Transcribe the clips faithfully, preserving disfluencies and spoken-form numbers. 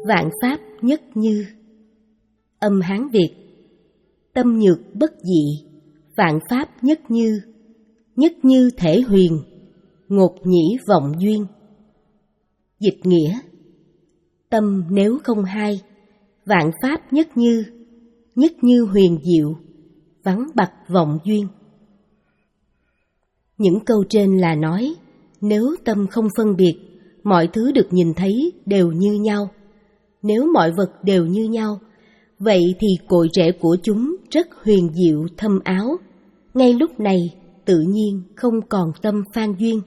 vạn pháp nhất như. Âm Hán Việt. Tâm nhược bất dị, vạn pháp nhất như. Nhất như thể huyền, ngột nhĩ vọng duyên. Dịch nghĩa: tâm nếu không hai, vạn pháp nhất như. Nhất như huyền diệu, vắng bặt vọng duyên. Những câu trên là nói, nếu tâm không phân biệt, mọi thứ được nhìn thấy đều như nhau. Nếu mọi vật đều như nhau, vậy thì cội rễ của chúng rất huyền diệu thâm áo. Ngay lúc này, tự nhiên không còn tâm phan duyên.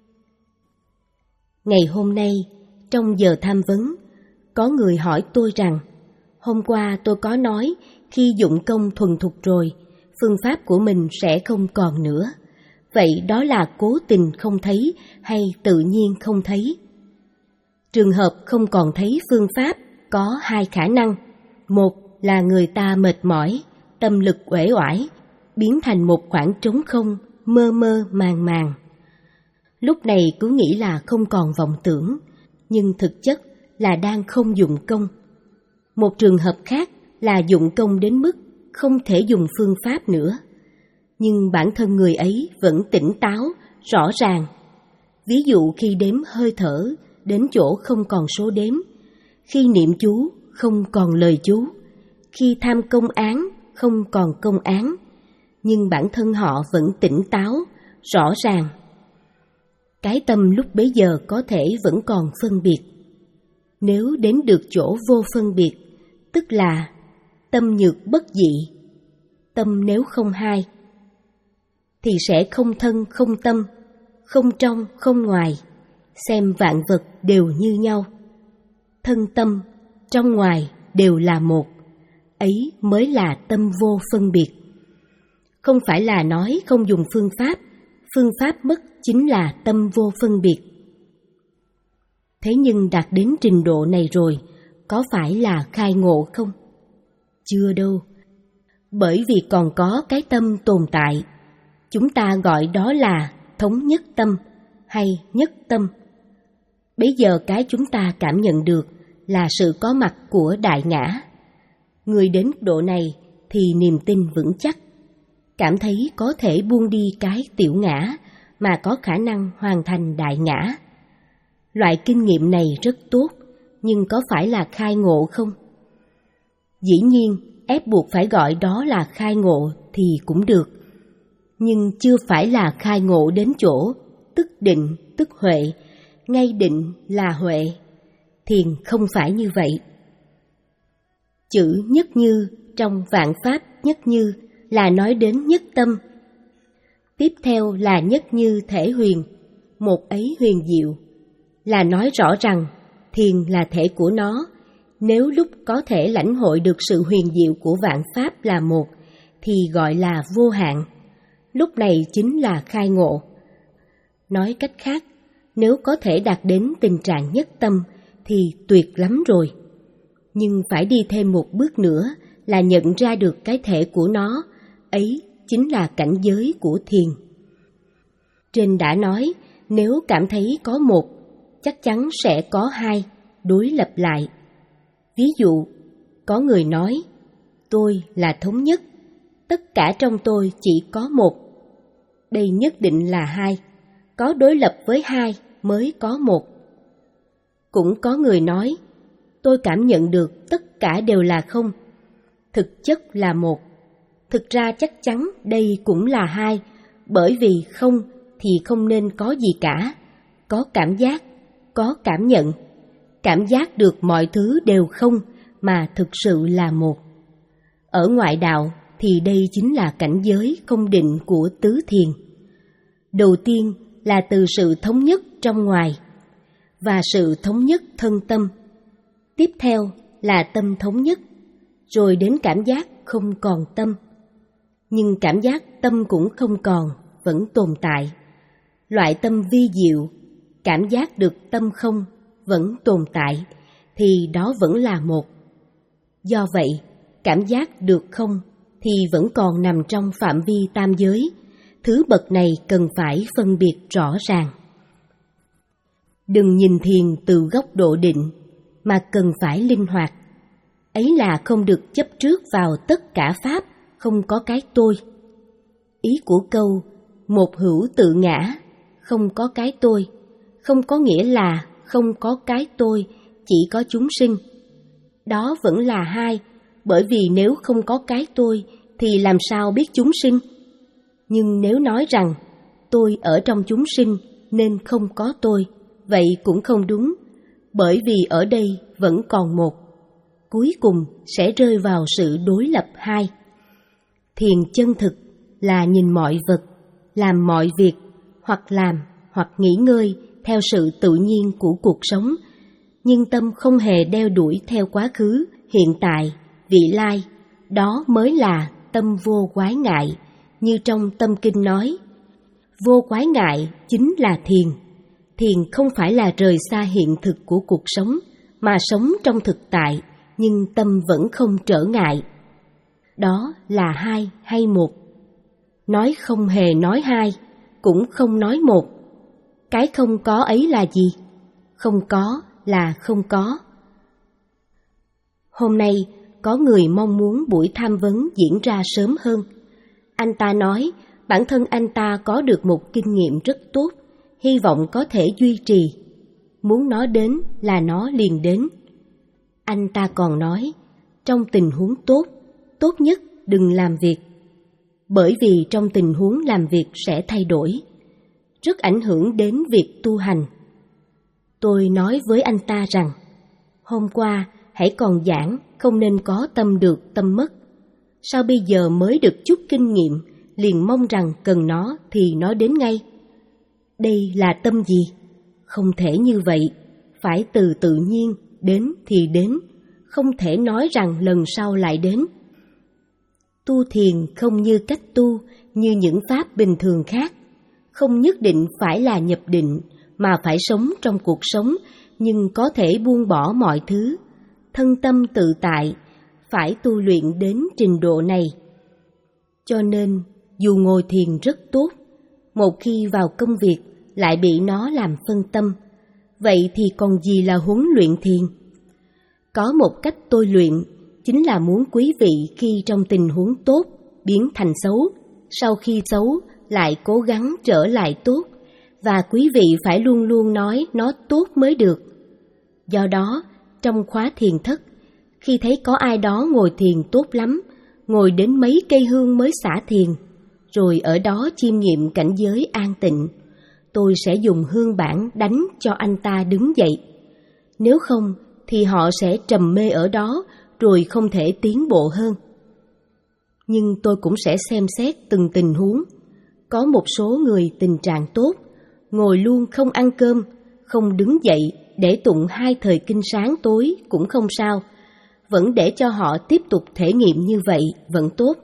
Ngày hôm nay, trong giờ tham vấn, có người hỏi tôi rằng, hôm qua tôi có nói khi dụng công thuần thục rồi, phương pháp của mình sẽ không còn nữa. Vậy đó là cố tình không thấy hay tự nhiên không thấy? Trường hợp không còn thấy phương pháp có hai khả năng. Một là người ta mệt mỏi, tâm lực uể oải, biến thành một khoảng trống không, mơ mơ màng màng. Lúc này cứ nghĩ là không còn vọng tưởng, nhưng thực chất là đang không dụng công. Một trường hợp khác là dụng công đến mức không thể dùng phương pháp nữa, nhưng bản thân người ấy vẫn tỉnh táo, rõ ràng. Ví dụ khi đếm hơi thở đến chỗ không còn số đếm, khi niệm chú không còn lời chú, khi tham công án không còn công án, nhưng bản thân họ vẫn tỉnh táo, rõ ràng. Cái tâm lúc bấy giờ có thể vẫn còn phân biệt. Nếu đến được chỗ vô phân biệt, tức là tâm nhược bất dị, tâm nếu không hai, thì sẽ không thân không tâm, không trong không ngoài, xem vạn vật đều như nhau. Thân tâm, trong ngoài đều là một, ấy mới là tâm vô phân biệt. Không phải là nói không dùng phương pháp, phương pháp mất chính là tâm vô phân biệt. Thế nhưng đạt đến trình độ này rồi, có phải là khai ngộ không? Chưa đâu, bởi vì còn có cái tâm tồn tại. Chúng ta gọi đó là thống nhất tâm hay nhất tâm. Bây giờ cái chúng ta cảm nhận được là sự có mặt của đại ngã. Người đến độ này thì niềm tin vững chắc, cảm thấy có thể buông đi cái tiểu ngã mà có khả năng hoàn thành đại ngã. Loại kinh nghiệm này rất tốt, nhưng có phải là khai ngộ không? Dĩ nhiên, ép buộc phải gọi đó là khai ngộ thì cũng được, nhưng chưa phải là khai ngộ đến chỗ tức định, tức huệ, ngay định là huệ. Thiền không phải như vậy. Chữ nhất như trong vạn pháp nhất như là nói đến nhất tâm. Tiếp theo là nhất như thể huyền, một ấy huyền diệu, là nói rõ rằng thiền là thể của nó. Nếu lúc có thể lãnh hội được sự huyền diệu của vạn pháp là một, thì gọi là vô hạn. Lúc này chính là khai ngộ. Nói cách khác, nếu có thể đạt đến tình trạng nhất tâm thì tuyệt lắm rồi. Nhưng phải đi thêm một bước nữa là nhận ra được cái thể của nó, ấy chính là cảnh giới của thiền. Trên đã nói, nếu cảm thấy có một, chắc chắn sẽ có hai, đối lập lại. Ví dụ, có người nói, tôi là thống nhất, tất cả trong tôi chỉ có một. Đây nhất định là hai, có đối lập với hai mới có một. Cũng có người nói, tôi cảm nhận được tất cả đều là không, thực chất là một. Thực ra chắc chắn đây cũng là hai, bởi vì không thì không nên có gì cả, có cảm giác, có cảm nhận. Cảm giác được mọi thứ đều không mà thực sự là một. Ở ngoại đạo thì đây chính là cảnh giới không định của tứ thiền. Đầu tiên là từ sự thống nhất trong ngoài và sự thống nhất thân tâm. Tiếp theo là tâm thống nhất, rồi đến cảm giác không còn tâm. Nhưng cảm giác tâm cũng không còn, vẫn tồn tại. Loại tâm vi diệu, cảm giác được tâm không, vẫn tồn tại, thì đó vẫn là một. Do vậy, cảm giác được không thì vẫn còn nằm trong phạm vi tam giới. Thứ bậc này cần phải phân biệt rõ ràng. Đừng nhìn thiền từ góc độ định, mà cần phải linh hoạt. Ấy là không được chấp trước vào tất cả pháp, không có cái tôi. Ý của câu một hữu tự ngã, không có cái tôi, không có nghĩa là không có cái tôi, chỉ có chúng sinh. Đó vẫn là hai, bởi vì nếu không có cái tôi thì làm sao biết chúng sinh? Nhưng nếu nói rằng tôi ở trong chúng sinh nên không có tôi, vậy cũng không đúng, bởi vì ở đây vẫn còn một. Cuối cùng sẽ rơi vào sự đối lập hai. Thiền chân thực là nhìn mọi vật, làm mọi việc, hoặc làm hoặc nghỉ ngơi theo sự tự nhiên của cuộc sống, nhưng tâm không hề đeo đuổi theo quá khứ, hiện tại, vị lai. Đó mới là tâm vô quái ngại, như trong Tâm Kinh nói. Vô quái ngại chính là thiền. Thiền không phải là rời xa hiện thực của cuộc sống, mà sống trong thực tại, nhưng tâm vẫn không trở ngại. Đó là hai hay một? Nói không hề nói hai, cũng không nói một. Cái không có ấy là gì? Không có là không có. Hôm nay có người mong muốn buổi tham vấn diễn ra sớm hơn. Anh ta nói bản thân anh ta có được một kinh nghiệm rất tốt, hy vọng có thể duy trì. Muốn nó đến là nó liền đến. Anh ta còn nói, trong tình huống tốt, tốt nhất đừng làm việc. Bởi vì trong tình huống làm việc sẽ thay đổi, rất ảnh hưởng đến việc tu hành. Tôi nói với anh ta rằng, hôm qua hãy còn giảng, không nên có tâm được tâm mất. Sao bây giờ mới được chút kinh nghiệm, liền mong rằng cần nó thì nó đến ngay? Đây là tâm gì? Không thể như vậy, phải từ tự nhiên, đến thì đến, không thể nói rằng lần sau lại đến. Tu thiền không như cách tu, như những pháp bình thường khác. Không nhất định phải là nhập định, mà phải sống trong cuộc sống, nhưng có thể buông bỏ mọi thứ. Thân tâm tự tại, phải tu luyện đến trình độ này. Cho nên, dù ngồi thiền rất tốt, một khi vào công việc lại bị nó làm phân tâm, vậy thì còn gì là huấn luyện thiền? Có một cách tôi luyện, chính là muốn quý vị khi trong tình huống tốt biến thành xấu, sau khi xấu lại cố gắng trở lại tốt, và quý vị phải luôn luôn nói nó tốt mới được. Do đó, trong khóa thiền thất, khi thấy có ai đó ngồi thiền tốt lắm, ngồi đến mấy cây hương mới xả thiền, rồi ở đó chiêm nghiệm cảnh giới an tịnh, tôi sẽ dùng hương bản đánh cho anh ta đứng dậy. Nếu không, thì họ sẽ trầm mê ở đó, rồi không thể tiến bộ hơn. Nhưng tôi cũng sẽ xem xét từng tình huống. Có một số người tình trạng tốt, ngồi luôn không ăn cơm, không đứng dậy để tụng hai thời kinh sáng tối cũng không sao, vẫn để cho họ tiếp tục thể nghiệm như vậy vẫn tốt.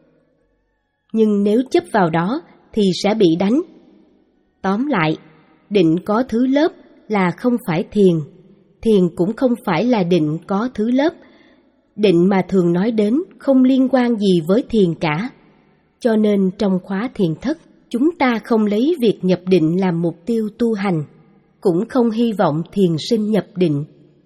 Nhưng nếu chấp vào đó thì sẽ bị đánh. Tóm lại, định có thứ lớp là không phải thiền, thiền cũng không phải là định có thứ lớp. Định mà thường nói đến không liên quan gì với thiền cả. Cho nên trong khóa thiền thất, chúng ta không lấy việc nhập định làm mục tiêu tu hành, cũng không hy vọng thiền sinh nhập định.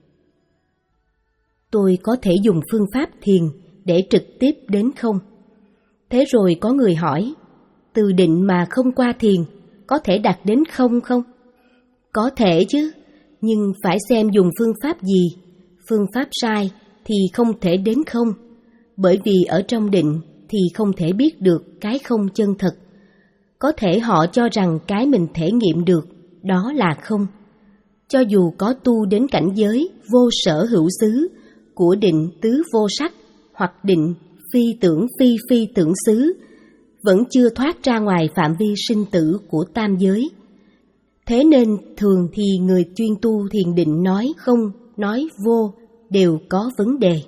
Tôi có thể dùng phương pháp thiền để trực tiếp đến không? Thế rồi có người hỏi, từ định mà không qua thiền, có thể đạt đến không không? Có thể chứ, nhưng phải xem dùng phương pháp gì. Phương pháp sai thì không thể đến không, bởi vì ở trong định thì không thể biết được cái không chân thật. Có thể họ cho rằng cái mình thể nghiệm được, đó là không. Cho dù có tu đến cảnh giới vô sở hữu xứ, của định tứ vô sắc, hoặc định phi tưởng phi phi tưởng xứ, vẫn chưa thoát ra ngoài phạm vi sinh tử của tam giới. Thế nên thường thì người chuyên tu thiền định nói không, nói vô, đều có vấn đề.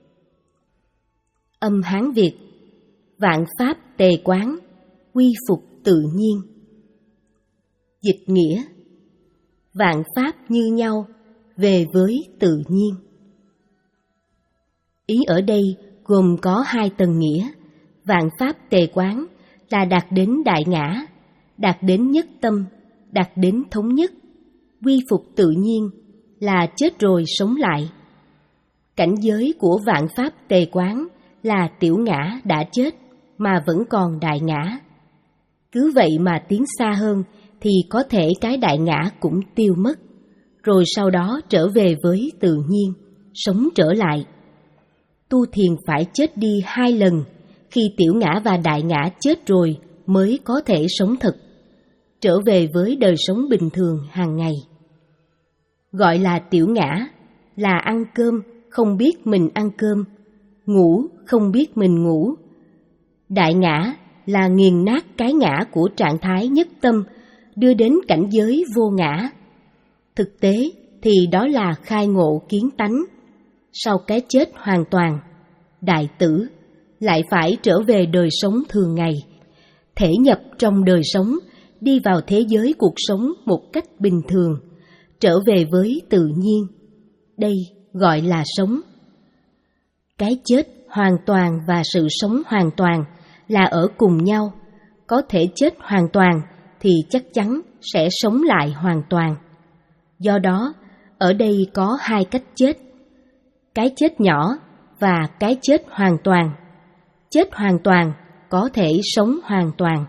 Âm Hán Việt: vạn pháp tề quán, quy phục tự nhiên. Dịch nghĩa: vạn pháp như nhau, về với tự nhiên. Ý ở đây gồm có hai tầng nghĩa. Vạn pháp tề quán là đạt đến đại ngã, đạt đến nhất tâm, đạt đến thống nhất. Quy phục tự nhiên là chết rồi sống lại. Cảnh giới của vạn pháp tề quán là tiểu ngã đã chết mà vẫn còn đại ngã. Cứ vậy mà tiến xa hơn thì có thể cái đại ngã cũng tiêu mất, rồi sau đó trở về với tự nhiên, sống trở lại. Tu thiền phải chết đi hai lần, khi tiểu ngã và đại ngã chết rồi mới có thể sống thật, trở về với đời sống bình thường hàng ngày. Gọi là tiểu ngã là ăn cơm không biết mình ăn cơm, ngủ không biết mình ngủ. Đại ngã là nghiền nát cái ngã của trạng thái nhất tâm, đưa đến cảnh giới vô ngã. Thực tế thì đó là khai ngộ kiến tánh. Sau cái chết hoàn toàn, đại tử lại phải trở về đời sống thường ngày, thể nhập trong đời sống, đi vào thế giới cuộc sống một cách bình thường, trở về với tự nhiên. Đây gọi là sống. Cái chết hoàn toàn và sự sống hoàn toàn là ở cùng nhau. Có thể chết hoàn toàn thì chắc chắn sẽ sống lại hoàn toàn. Do đó, ở đây có hai cách chết. Cái chết nhỏ và cái chết hoàn toàn. Chết hoàn toàn có thể sống hoàn toàn.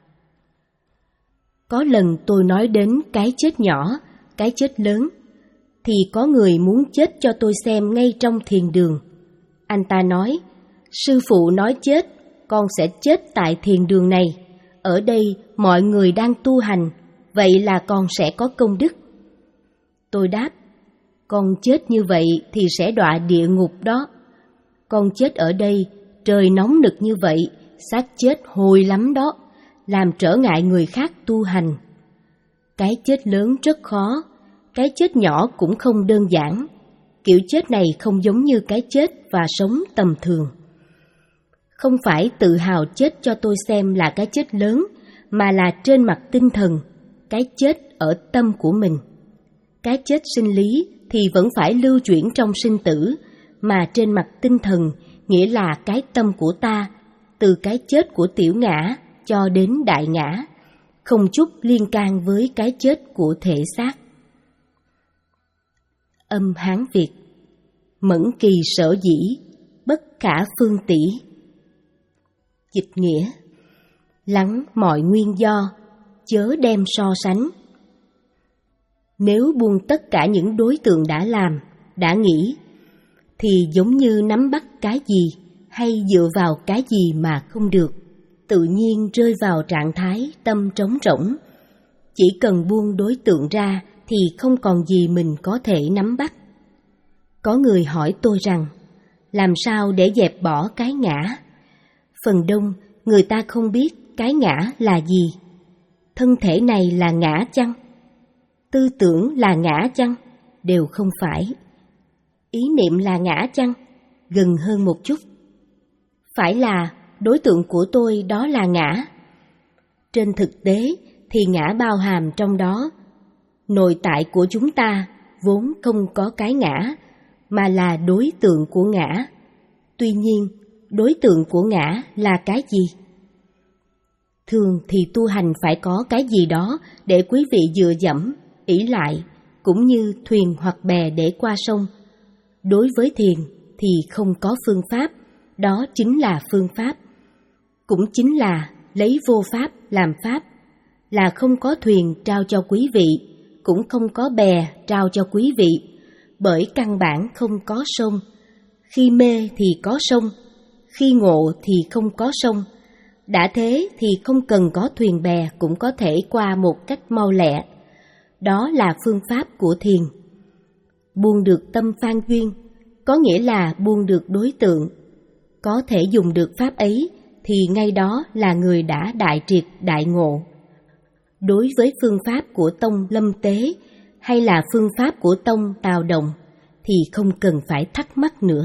Có lần tôi nói đến cái chết nhỏ, cái chết lớn, thì có người muốn chết cho tôi xem ngay trong thiền đường. Anh ta nói, sư phụ nói chết, con sẽ chết tại thiền đường này. Ở đây mọi người đang tu hành, vậy là con sẽ có công đức. Tôi đáp, con chết như vậy thì sẽ đọa địa ngục đó. Con chết ở đây, trời nóng nực như vậy, xác chết hôi lắm đó, làm trở ngại người khác tu hành. Cái chết lớn rất khó, cái chết nhỏ cũng không đơn giản. Kiểu chết này không giống như cái chết và sống tầm thường. Không phải tự hào chết cho tôi xem là cái chết lớn, mà là trên mặt tinh thần, cái chết ở tâm của mình. Cái chết sinh lý thì vẫn phải lưu chuyển trong sinh tử, mà trên mặt tinh thần nghĩa là cái tâm của ta, từ cái chết của tiểu ngã cho đến đại ngã, không chút liên can với cái chết của thể xác. Âm Hán Việt. Mẫn kỳ sở dĩ, bất khả phương tỷ. Dịch nghĩa: lắng mọi nguyên do, chớ đem so sánh. Nếu buông tất cả những đối tượng đã làm, đã nghĩ, thì giống như nắm bắt cái gì hay dựa vào cái gì mà không được, tự nhiên rơi vào trạng thái tâm trống rỗng. Chỉ cần buông đối tượng ra thì không còn gì mình có thể nắm bắt. Có người hỏi tôi rằng, làm sao để dẹp bỏ cái ngã? Phần đông, người ta không biết cái ngã là gì. Thân thể này là ngã chăng? Tư tưởng là ngã chăng? Đều không phải. Ý niệm là ngã chăng? Gần hơn một chút. Phải là đối tượng của tôi đó là ngã. Trên thực tế thì ngã bao hàm trong đó. Nội tại của chúng ta vốn không có cái ngã, mà là đối tượng của ngã. Tuy nhiên, đối tượng của ngã là cái gì? Thường thì tu hành phải có cái gì đó để quý vị dựa dẫm, ỷ lại, cũng như thuyền hoặc bè để qua sông. Đối với thiền thì không có phương pháp, đó chính là phương pháp. Cũng chính là lấy vô pháp làm pháp, là không có thuyền trao cho quý vị, cũng không có bè trao cho quý vị, bởi căn bản không có sông. Khi mê thì có sông, khi ngộ thì không có sông. Đã thế thì không cần có thuyền bè cũng có thể qua một cách mau lẹ. Đó là phương pháp của thiền. Buông được tâm phan duyên, có nghĩa là buông được đối tượng. Có thể dùng được pháp ấy thì ngay đó là người đã đại triệt đại ngộ. Đối với phương pháp của tông Lâm Tế hay là phương pháp của tông Tào Đồng thì không cần phải thắc mắc nữa.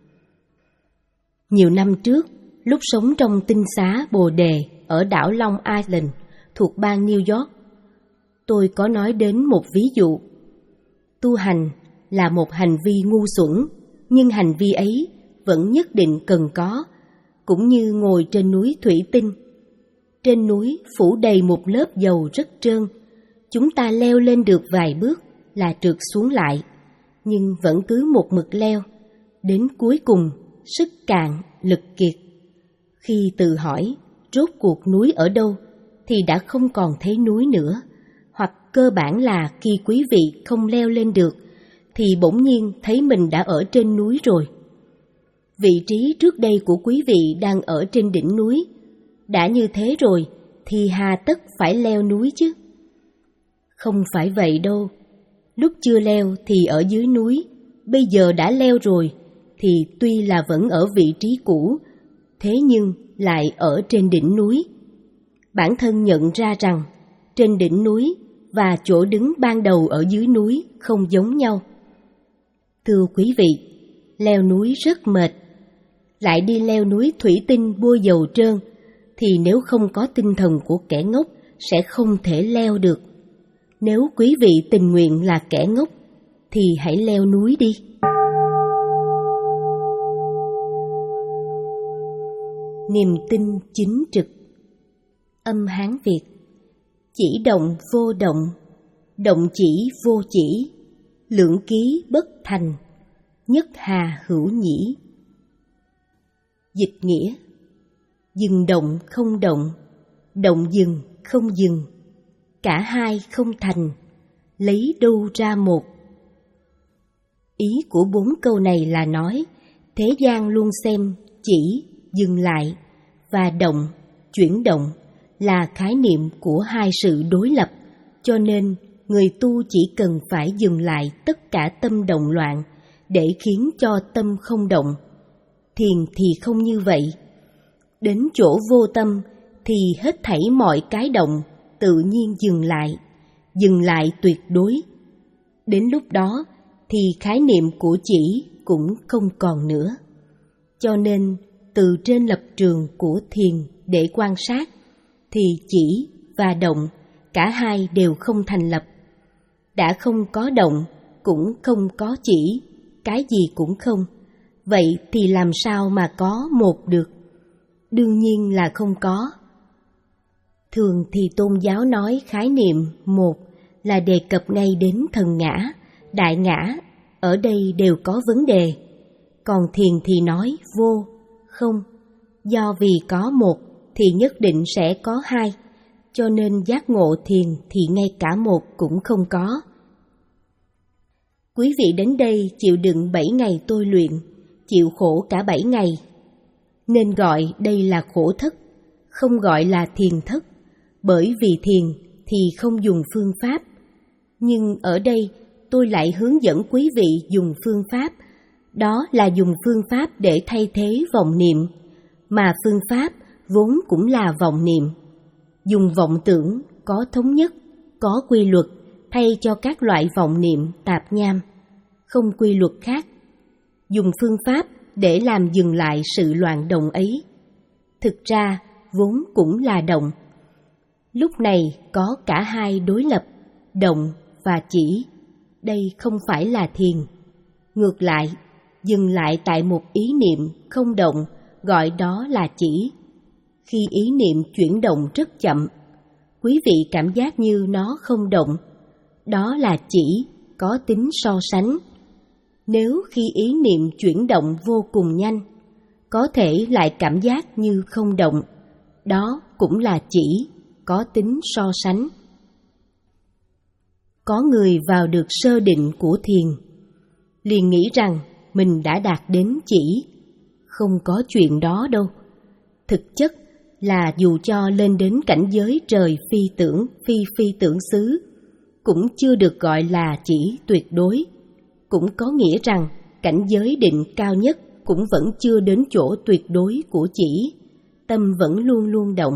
Nhiều năm trước, lúc sống trong tinh xá Bồ Đề ở đảo Long Island thuộc bang New York, tôi có nói đến một ví dụ. Tu hành là một hành vi ngu xuẩn, nhưng hành vi ấy vẫn nhất định cần có, cũng như ngồi trên núi thủy tinh. Trên núi phủ đầy một lớp dầu rất trơn, chúng ta leo lên được vài bước là trượt xuống lại. nhưng vẫn cứ một mực leo, đến cuối cùng sức cạn, lực kiệt. Khi tự hỏi rốt cuộc núi ở đâu thì đã không còn thấy núi nữa, hoặc cơ bản là khi quý vị không leo lên được thì bỗng nhiên thấy mình đã ở trên núi rồi. Vị trí trước đây của quý vị đang ở trên đỉnh núi, đã như thế rồi thì hà tất phải leo núi chứ? Không phải vậy đâu. Lúc chưa leo thì ở dưới núi, bây giờ đã leo rồi thì tuy là vẫn ở vị trí cũ, thế nhưng lại ở trên đỉnh núi. Bản thân nhận ra rằng trên đỉnh núi và chỗ đứng ban đầu ở dưới núi không giống nhau. Thưa quý vị, leo núi rất mệt. Lại đi leo núi thủy tinh bôi dầu trơn thì nếu không có tinh thần của kẻ ngốc sẽ không thể leo được. Nếu quý vị tình nguyện là kẻ ngốc thì hãy leo núi đi. Niềm tin chính trực. Âm Hán Việt. Chỉ động vô động, động chỉ vô chỉ, lượng ký bất thành, nhất hà hữu nhĩ. Dịch nghĩa: dừng động không động, động dừng không dừng, cả hai không thành, lấy đâu ra một. Ý của bốn câu này là nói thế gian luôn xem chỉ, dừng lại và động, chuyển động là khái niệm của hai sự đối lập, cho nên người tu chỉ cần phải dừng lại tất cả tâm động loạn để khiến cho tâm không động. Thiền thì không như vậy. Đến chỗ vô tâm thì hết thảy mọi cái động tự nhiên dừng lại, dừng lại tuyệt đối. Đến lúc đó thì khái niệm của chỉ cũng không còn nữa. Cho nên từ trên lập trường của thiền để quan sát thì chỉ và động cả hai đều không thành lập. Đã không có động cũng không có chỉ, cái gì cũng không. Vậy thì làm sao mà có một được? Đương nhiên là không có. Thường thì tôn giáo nói khái niệm một là đề cập ngay đến thần ngã, đại ngã, ở đây đều có vấn đề. Còn thiền thì nói vô, không. Do vì có một thì nhất định sẽ có hai, cho nên giác ngộ thiền thì ngay cả một cũng không có. Quý vị đến đây chịu đựng bảy ngày tôi luyện, chịu khổ cả bảy ngày, nên gọi đây là khổ thất, không gọi là thiền thất, bởi vì thiền thì không dùng phương pháp. Nhưng ở đây tôi lại hướng dẫn quý vị dùng phương pháp, đó là dùng phương pháp để thay thế vọng niệm, mà phương pháp vốn cũng là vọng niệm. Dùng vọng tưởng có thống nhất, có quy luật thay cho các loại vọng niệm tạp nham, không quy luật khác. Dùng phương pháp để làm dừng lại sự loạn động ấy. Thực ra vốn cũng là động. Lúc này có cả hai đối lập, động và chỉ. Đây không phải là thiền. Ngược lại, dừng lại tại một ý niệm không động, gọi đó là chỉ. Khi ý niệm chuyển động rất chậm, quý vị cảm giác như nó không động, đó là chỉ, có tính so sánh. Nếu khi ý niệm chuyển động vô cùng nhanh, có thể lại cảm giác như không động, đó cũng là chỉ, có tính so sánh. Có người vào được sơ định của thiền, liền nghĩ rằng mình đã đạt đến chỉ. Không có chuyện đó đâu. Thực chất là dù cho lên đến cảnh giới trời phi tưởng, phi phi tưởng xứ, cũng chưa được gọi là chỉ tuyệt đối. Cũng có nghĩa rằng cảnh giới định cao nhất cũng vẫn chưa đến chỗ tuyệt đối của chỉ, tâm vẫn luôn luôn động.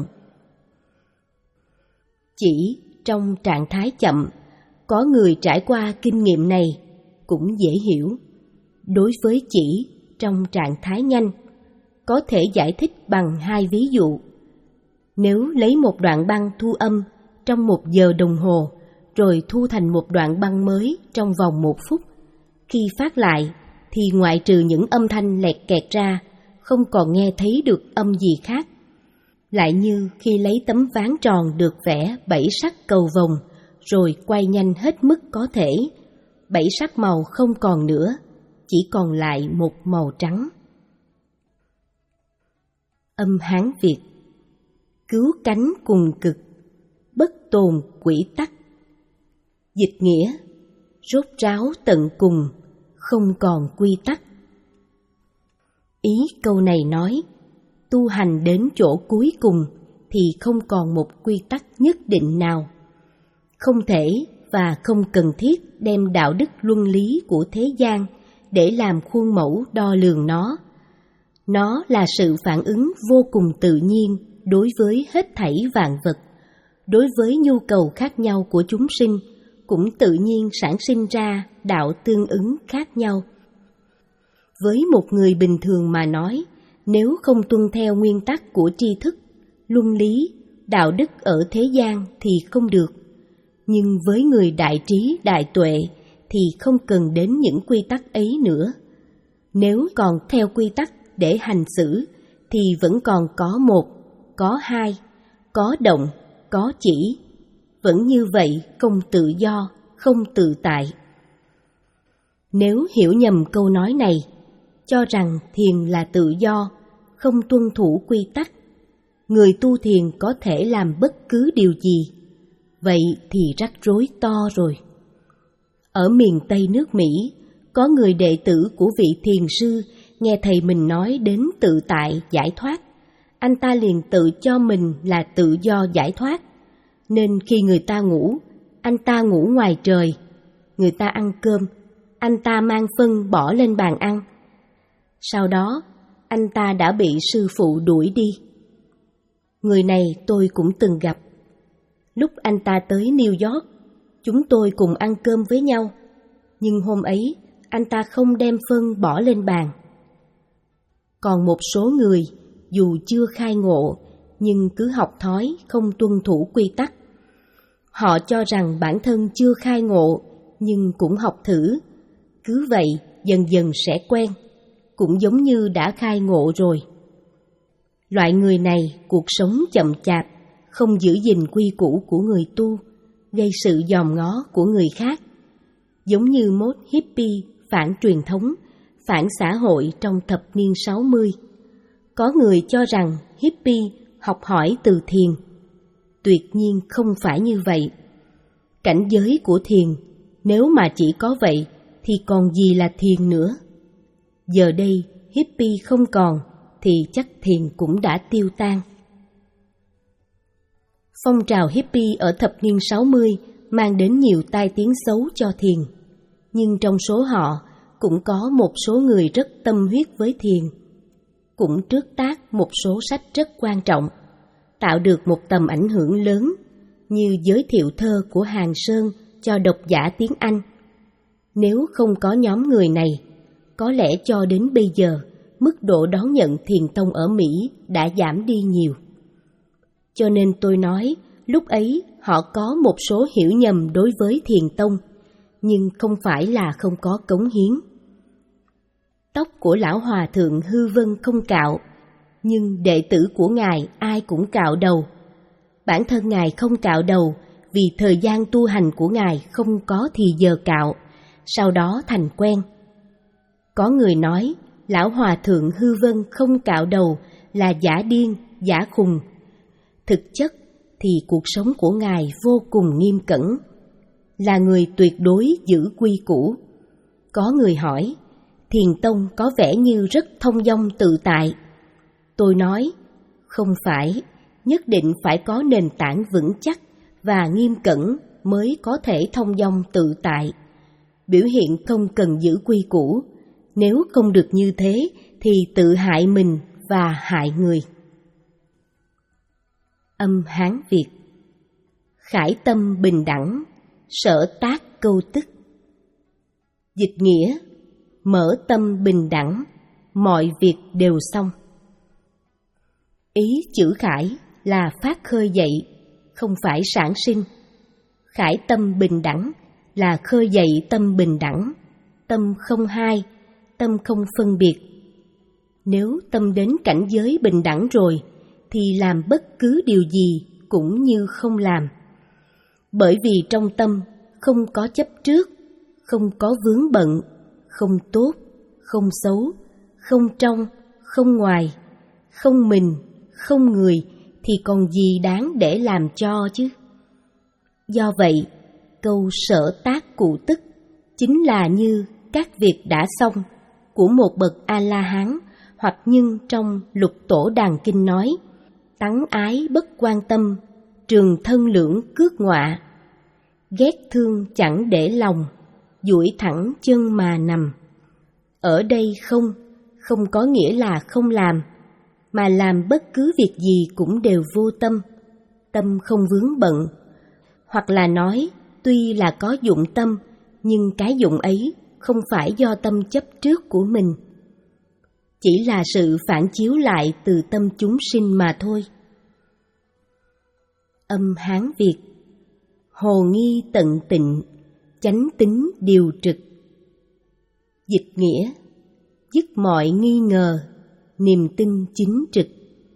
Chỉ trong trạng thái chậm, có người trải qua kinh nghiệm này cũng dễ hiểu. Đối với chỉ trong trạng thái nhanh, có thể giải thích bằng hai ví dụ. Nếu lấy một đoạn băng thu âm trong một giờ đồng hồ, rồi thu thành một đoạn băng mới trong vòng một phút, khi phát lại thì ngoại trừ những âm thanh lẹt kẹt ra, không còn nghe thấy được âm gì khác. Lại như khi lấy tấm ván tròn được vẽ bảy sắc cầu vồng, rồi quay nhanh hết mức có thể, bảy sắc màu không còn nữa, chỉ còn lại một màu trắng. Âm Hán Việt. Cứu cánh cùng cực, bất tồn quỷ tắc. Dịch nghĩa: rốt ráo tận cùng, không còn quy tắc. Ý câu này nói, tu hành đến chỗ cuối cùng thì không còn một quy tắc nhất định nào. Không thể và không cần thiết đem đạo đức luân lý của thế gian để làm khuôn mẫu đo lường nó. Nó là sự phản ứng vô cùng tự nhiên đối với hết thảy vạn vật. Đối với nhu cầu khác nhau của chúng sinh, cũng tự nhiên sản sinh ra đạo tương ứng khác nhau. Với một người bình thường mà nói, nếu không tuân theo nguyên tắc của tri thức, luân lý, đạo đức ở thế gian thì không được. Nhưng với người đại trí, đại tuệ thì không cần đến những quy tắc ấy nữa. Nếu còn theo quy tắc để hành xử thì vẫn còn có một, có hai, có động, có chỉ. Vẫn như vậy không tự do, không tự tại. Nếu hiểu nhầm câu nói này, cho rằng thiền là tự do, không tuân thủ quy tắc, người tu thiền có thể làm bất cứ điều gì, vậy thì rắc rối to rồi. Ở miền Tây nước Mỹ, có người đệ tử của vị thiền sư nghe thầy mình nói đến tự tại, giải thoát. Anh ta liền tự cho mình là tự do giải thoát, nên khi người ta ngủ, anh ta ngủ ngoài trời. Người ta ăn cơm, anh ta mang phân bỏ lên bàn ăn. Sau đó, anh ta đã bị sư phụ đuổi đi. Người này tôi cũng từng gặp. Lúc anh ta tới New York, chúng tôi cùng ăn cơm với nhau, nhưng hôm ấy anh ta không đem phân bỏ lên bàn. Còn một số người, dù chưa khai ngộ, nhưng cứ học thói không tuân thủ quy tắc. Họ cho rằng bản thân chưa khai ngộ, nhưng cũng học thử. Cứ vậy, dần dần sẽ quen, cũng giống như đã khai ngộ rồi. Loại người này, cuộc sống chậm chạp, không giữ gìn quy củ của người tu, gây sự dòm ngó của người khác. Giống như mốt hippie, phản truyền thống, phản xã hội trong thập niên sáu mươi. Có người cho rằng hippie học hỏi từ thiền. Tuyệt nhiên không phải như vậy. Cảnh giới của thiền, nếu mà chỉ có vậy, thì còn gì là thiền nữa. Giờ đây, hippie không còn, thì chắc thiền cũng đã tiêu tan. Phong trào hippie ở thập niên sáu mươi mang đến nhiều tai tiếng xấu cho thiền. Nhưng trong số họ, cũng có một số người rất tâm huyết với thiền. Cũng trước tác một số sách rất quan trọng, tạo được một tầm ảnh hưởng lớn, như giới thiệu thơ của Hàng Sơn cho độc giả tiếng Anh. Nếu không có nhóm người này, có lẽ cho đến bây giờ, mức độ đón nhận thiền tông ở Mỹ đã giảm đi nhiều. Cho nên tôi nói, lúc ấy họ có một số hiểu nhầm đối với thiền tông, nhưng không phải là không có cống hiến. Tóc của lão hòa thượng Hư Vân không cạo, nhưng đệ tử của ngài ai cũng cạo đầu. Bản thân ngài không cạo đầu vì thời gian tu hành của ngài không có thì giờ cạo, sau đó thành quen. Có người nói lão hòa thượng Hư Vân không cạo đầu là giả điên, giả khùng. Thực chất thì cuộc sống của ngài vô cùng nghiêm cẩn, là người tuyệt đối giữ quy củ. Có người hỏi, thiền tông có vẻ như rất thông dong tự tại. Tôi nói, không phải, nhất định phải có nền tảng vững chắc và nghiêm cẩn mới có thể thông dong tự tại. Biểu hiện không cần giữ quy củ, nếu không được như thế thì tự hại mình và hại người. Âm Hán Việt. Khải tâm bình đẳng, sở tác câu tức. Dịch nghĩa: mở tâm bình đẳng, mọi việc đều xong. Ý chữ khải là phát khơi dậy, không phải sản sinh. Khải tâm bình đẳng là khơi dậy tâm bình đẳng, tâm không hai, tâm không phân biệt. Nếu tâm đến cảnh giới bình đẳng rồi, thì làm bất cứ điều gì cũng như không làm. Bởi vì trong tâm không có chấp trước, không có vướng bận, không tốt, không xấu, không trong, không ngoài, không mình, không người thì còn gì đáng để làm cho chứ. Do vậy, câu sở tác cụ tức chính là như các việc đã xong của một bậc A-la-hán hoặc nhưng trong Lục Tổ Đàn Kinh nói: tắng ái bất quan tâm, trường thân lưỡng cước ngọa, ghét thương chẳng để lòng, duỗi thẳng chân mà nằm. Ở đây không, không có nghĩa là không làm, mà làm bất cứ việc gì cũng đều vô tâm, tâm không vướng bận, hoặc là nói tuy là có dụng tâm, nhưng cái dụng ấy không phải do tâm chấp trước của mình, chỉ là sự phản chiếu lại từ tâm chúng sinh mà thôi. Âm Hán Việt: hồ nghi tận tịnh, chánh tín điều trực. Dịch nghĩa: dứt mọi nghi ngờ, niềm tin chính trực.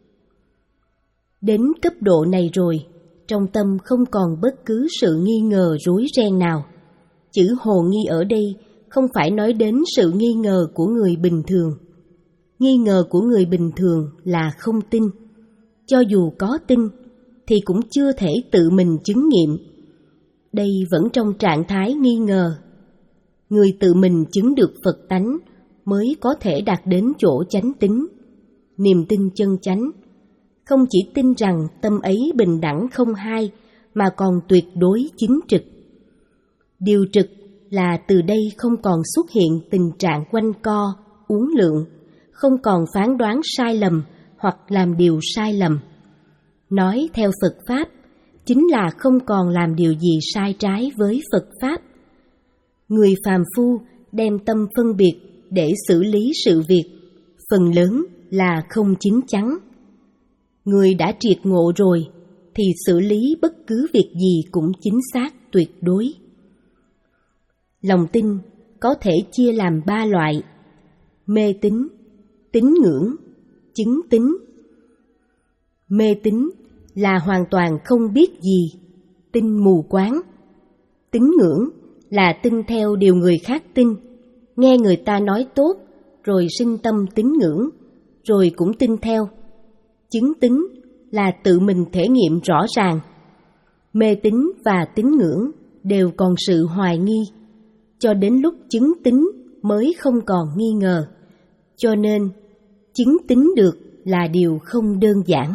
Đến cấp độ này rồi, trong tâm không còn bất cứ sự nghi ngờ rối ren nào. Chữ hồ nghi ở đây không phải nói đến sự nghi ngờ của người bình thường. Nghi ngờ của người bình thường là không tin. Cho dù có tin, thì cũng chưa thể tự mình chứng nghiệm. Đây vẫn trong trạng thái nghi ngờ. Người tự mình chứng được Phật tánh mới có thể đạt đến chỗ chánh tín, niềm tin chân chánh. Không chỉ tin rằng tâm ấy bình đẳng không hai, mà còn tuyệt đối chính trực. Điều trực là từ đây không còn xuất hiện tình trạng quanh co, uốn lượn, không còn phán đoán sai lầm hoặc làm điều sai lầm. Nói theo Phật Pháp, chính là không còn làm điều gì sai trái với Phật Pháp. Người phàm phu đem tâm phân biệt để xử lý sự việc, phần lớn là không chín chắn. Người đã triệt ngộ rồi thì xử lý bất cứ việc gì cũng chính xác tuyệt đối. Lòng tin có thể chia làm ba loại: mê tín, tín ngưỡng, chứng tín. Mê tín là hoàn toàn không biết gì, tin mù quáng. Tín ngưỡng là tin theo điều người khác tin, nghe người ta nói tốt rồi sinh tâm tín ngưỡng, rồi cũng tin theo. Chứng tín là tự mình thể nghiệm rõ ràng. Mê tín và tín ngưỡng đều còn sự hoài nghi, cho đến lúc chứng tín mới không còn nghi ngờ. Cho nên, chứng tín được là điều không đơn giản.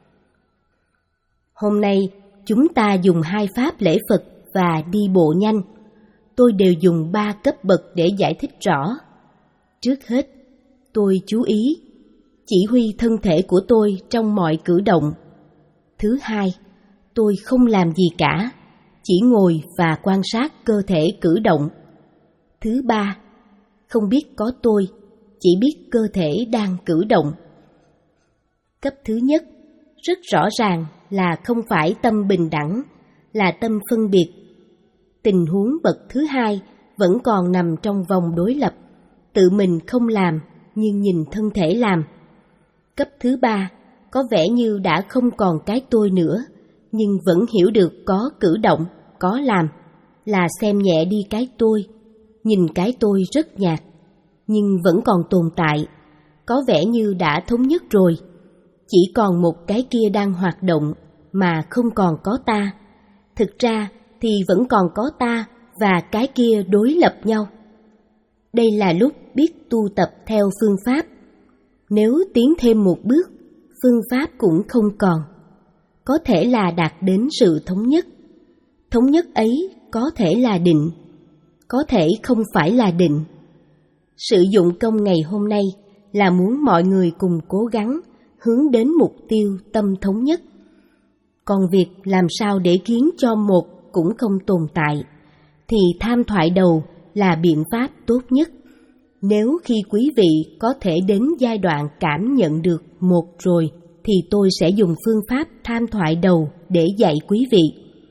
Hôm nay, chúng ta dùng hai pháp lễ Phật và đi bộ nhanh. Tôi đều dùng ba cấp bậc để giải thích rõ. Trước hết, tôi chú ý chỉ huy thân thể của tôi trong mọi cử động. Thứ hai, tôi không làm gì cả, chỉ ngồi và quan sát cơ thể cử động. Thứ ba, không biết có tôi, chỉ biết cơ thể đang cử động. Cấp thứ nhất, rất rõ ràng là không phải tâm bình đẳng, là tâm phân biệt. Tình huống bậc thứ hai vẫn còn nằm trong vòng đối lập, tự mình không làm nhưng nhìn thân thể làm. Cấp thứ ba có vẻ như đã không còn cái tôi nữa, nhưng vẫn hiểu được có cử động, có làm, là xem nhẹ đi cái tôi, nhìn cái tôi rất nhạt, nhưng vẫn còn tồn tại, có vẻ như đã thống nhất rồi. Chỉ còn một cái kia đang hoạt động mà không còn có ta. Thực ra thì vẫn còn có ta và cái kia đối lập nhau. Đây là lúc biết tu tập theo phương pháp. Nếu tiến thêm một bước, phương pháp cũng không còn. Có thể là đạt đến sự thống nhất. Thống nhất ấy có thể là định, có thể không phải là định. Sử dụng công ngày hôm nay là muốn mọi người cùng cố gắng hướng đến mục tiêu tâm thống nhất. Còn việc làm sao để khiến cho một cũng không tồn tại, thì tham thoại đầu là biện pháp tốt nhất. Nếu khi quý vị có thể đến giai đoạn cảm nhận được một rồi, thì tôi sẽ dùng phương pháp tham thoại đầu để dạy quý vị.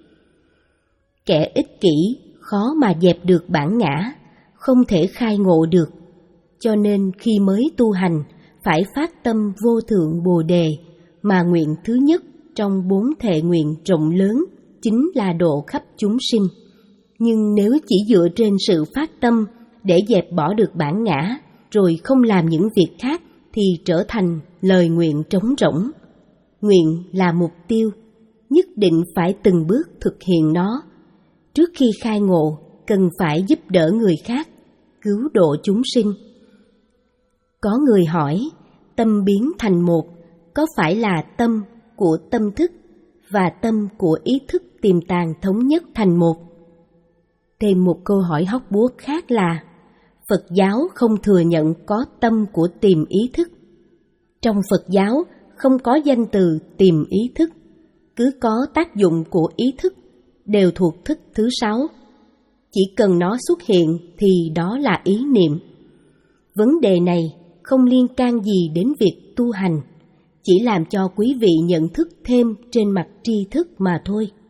Kẻ ích kỷ khó mà dẹp được bản ngã, không thể khai ngộ được. Cho nên khi mới tu hành, phải phát tâm vô thượng Bồ Đề, mà nguyện thứ nhất trong bốn thệ nguyện rộng lớn chính là độ khắp chúng sinh. Nhưng nếu chỉ dựa trên sự phát tâm để dẹp bỏ được bản ngã, rồi không làm những việc khác, thì trở thành lời nguyện trống rỗng. Nguyện là mục tiêu, nhất định phải từng bước thực hiện nó. Trước khi khai ngộ, cần phải giúp đỡ người khác, cứu độ chúng sinh. Có người hỏi, tâm biến thành một, có phải là tâm của tâm thức và tâm của ý thức tiềm tàng thống nhất thành một? Thêm một câu hỏi hóc búa khác là, Phật giáo không thừa nhận có tâm của tiềm ý thức. Trong Phật giáo không có danh từ tiềm ý thức, cứ có tác dụng của ý thức, đều thuộc thức thứ sáu. Chỉ cần nó xuất hiện thì đó là ý niệm. Vấn đề này không liên can gì đến việc tu hành, chỉ làm cho quý vị nhận thức thêm trên mặt tri thức mà thôi.